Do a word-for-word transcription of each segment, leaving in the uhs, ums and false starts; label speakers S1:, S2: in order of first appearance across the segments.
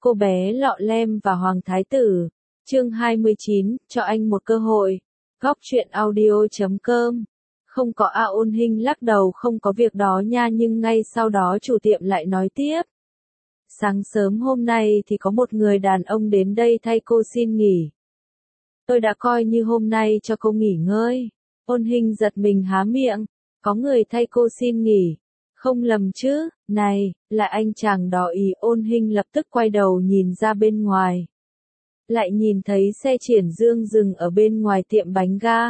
S1: Cô bé lọ lem và Hoàng Thái Tử. Chương hai mươi chín, cho anh một cơ hội. Góc truyện audio chấm com. Không có A Ôn Hinh lắc đầu, không có việc đó nha, nhưng ngay sau đó chủ tiệm lại nói tiếp. Sáng sớm hôm nay thì có một người đàn ông đến đây thay cô xin nghỉ. Tôi đã coi như hôm nay cho cô nghỉ ngơi. Ôn Hinh giật mình há miệng. Có người thay cô xin nghỉ. Không lầm chứ, này, là anh chàng đó ý. Ôn Hinh lập tức quay đầu nhìn ra bên ngoài. Lại nhìn thấy xe triển dương dừng ở bên ngoài tiệm bánh ga.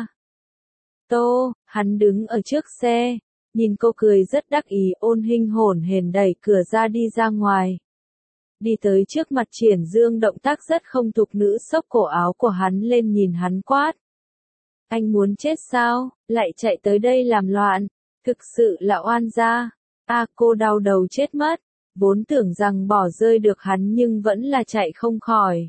S1: Tô, hắn đứng ở trước xe, nhìn cô cười rất đắc ý. Ôn Hinh hổn hển đẩy cửa ra đi ra ngoài. Đi tới trước mặt triển dương, động tác rất không tục, nữ xốc cổ áo của hắn lên nhìn hắn quát. Anh muốn chết sao, lại chạy tới đây làm loạn, thực sự là oan gia. A cô đau đầu chết mất, vốn tưởng rằng bỏ rơi được hắn nhưng vẫn là chạy không khỏi.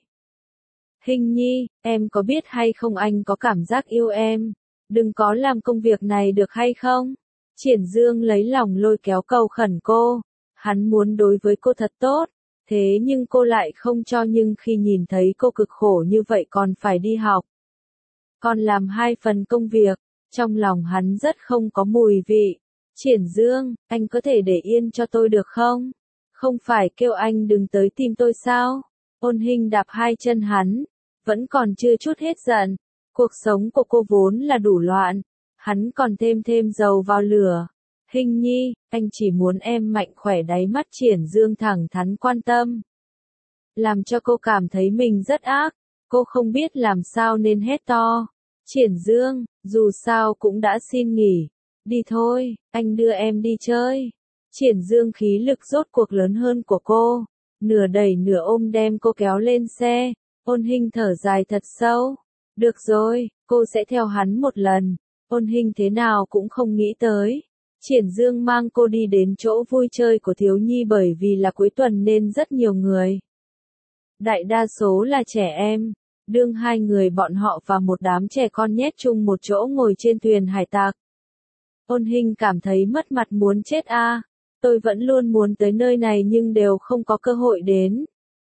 S1: Hinh nhi, em có biết hay không anh có cảm giác yêu em, đừng có làm công việc này được hay không? Triển dương lấy lòng lôi kéo cầu khẩn cô, hắn muốn đối với cô thật tốt, thế nhưng cô lại không cho, nhưng khi nhìn thấy cô cực khổ như vậy còn phải đi học, còn làm hai phần công việc, trong lòng hắn rất không có mùi vị. Triển dương, anh có thể để yên cho tôi được không? Không phải kêu anh đừng tới tìm tôi sao? Ôn Hinh đạp hai chân hắn, vẫn còn chưa chút hết giận. Cuộc sống của cô vốn là đủ loạn, hắn còn thêm thêm dầu vào lửa. Hinh nhi, anh chỉ muốn em mạnh khỏe. Đáy mắt triển dương thẳng thắn quan tâm, làm cho cô cảm thấy mình rất ác. Cô không biết làm sao nên hét to. Triển dương, dù sao cũng đã xin nghỉ. Đi thôi, anh đưa em đi chơi. Triển dương khí lực rốt cuộc lớn hơn của cô, nửa đẩy nửa ôm đem cô kéo lên xe. Ôn Hinh thở dài thật sâu. Được rồi, cô sẽ theo hắn một lần. Ôn Hinh thế nào cũng không nghĩ tới. Triển dương mang cô đi đến chỗ vui chơi của thiếu nhi, bởi vì là cuối tuần nên rất nhiều người. Đại đa số là trẻ em. Đương hai người bọn họ và một đám trẻ con nhét chung một chỗ ngồi trên thuyền hải tặc. Ôn Hinh cảm thấy mất mặt muốn chết a. À, tôi vẫn luôn muốn tới nơi này nhưng đều không có cơ hội đến.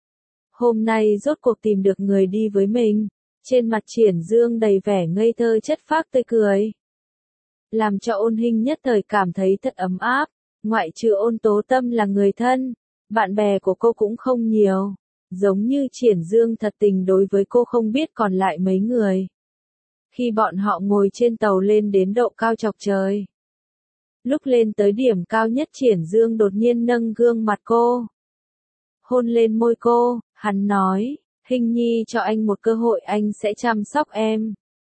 S1: Hôm nay rốt cuộc tìm được người đi với mình. Trên mặt triển dương đầy vẻ ngây thơ chất phác tươi cười, làm cho Ôn Hinh nhất thời cảm thấy thật ấm áp. Ngoại trừ Ôn Tố Tâm là người thân, bạn bè của cô cũng không nhiều. Giống như triển dương thật tình đối với cô không biết còn lại mấy người. Khi bọn họ ngồi trên tàu lên đến độ cao chọc trời, lúc lên tới điểm cao nhất, triển dương đột nhiên nâng gương mặt cô, hôn lên môi cô. Hắn nói, Hinh nhi, cho anh một cơ hội, anh sẽ chăm sóc em.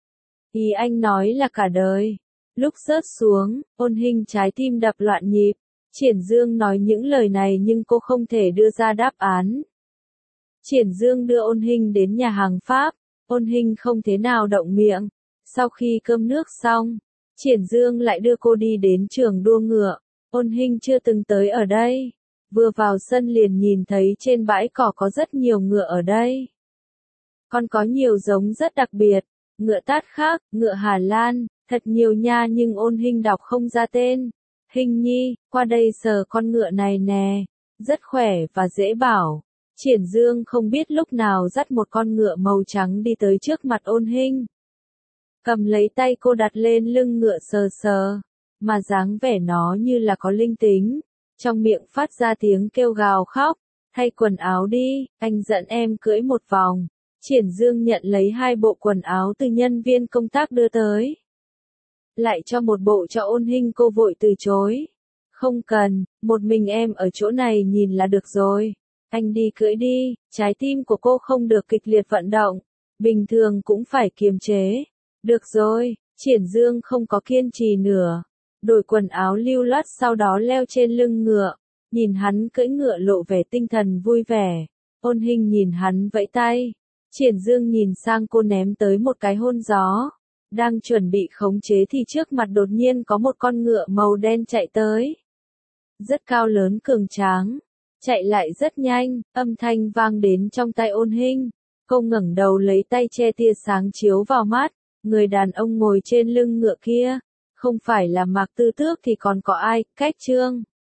S1: Ý anh nói là cả đời. Lúc rớt xuống, Ôn Hinh trái tim đập loạn nhịp. Triển dương nói những lời này nhưng cô không thể đưa ra đáp án. Triển dương đưa Ôn Hinh đến nhà hàng Pháp. Ôn Hinh không thế nào động miệng. Sau khi cơm nước xong, triển dương lại đưa cô đi đến trường đua ngựa. Ôn Hinh chưa từng tới ở đây. Vừa vào sân liền nhìn thấy trên bãi cỏ có rất nhiều ngựa ở đây. Còn có nhiều giống rất đặc biệt. Ngựa Tát khác, ngựa Hà Lan, thật nhiều nha, nhưng Ôn Hinh đọc không ra tên. Hinh nhi, qua đây sờ con ngựa này nè. Rất khỏe và dễ bảo. Triển dương không biết lúc nào dắt một con ngựa màu trắng đi tới trước mặt Ôn Hinh. Cầm lấy tay cô đặt lên lưng ngựa sờ sờ, mà dáng vẻ nó như là có linh tính. Trong miệng phát ra tiếng kêu gào khóc. Thay quần áo đi, anh dẫn em cưỡi một vòng. Triển dương nhận lấy hai bộ quần áo từ nhân viên công tác đưa tới. Lại cho một bộ cho Ôn Hinh, cô vội từ chối. Không cần, một mình em ở chỗ này nhìn là được rồi. Anh đi cưỡi đi. Trái tim của cô không được kịch liệt vận động, bình thường cũng phải kiềm chế. Được rồi, triển dương không có kiên trì nữa. Đổi quần áo lưu loát, sau đó leo trên lưng ngựa. Nhìn hắn cưỡi ngựa lộ vẻ tinh thần vui vẻ. Ôn Hinh nhìn hắn vẫy tay. Triển dương nhìn sang cô ném tới một cái hôn gió. Đang chuẩn bị khống chế thì trước mặt đột nhiên có một con ngựa màu đen chạy tới. Rất cao lớn cường tráng. Chạy lại rất nhanh, âm thanh vang đến trong tai Ôn Hinh. Cô ngẩng đầu lấy tay che tia sáng chiếu vào mắt. Người đàn ông ngồi trên lưng ngựa kia, không phải là Mạc Tư Tước thì còn có ai? Cách Trương.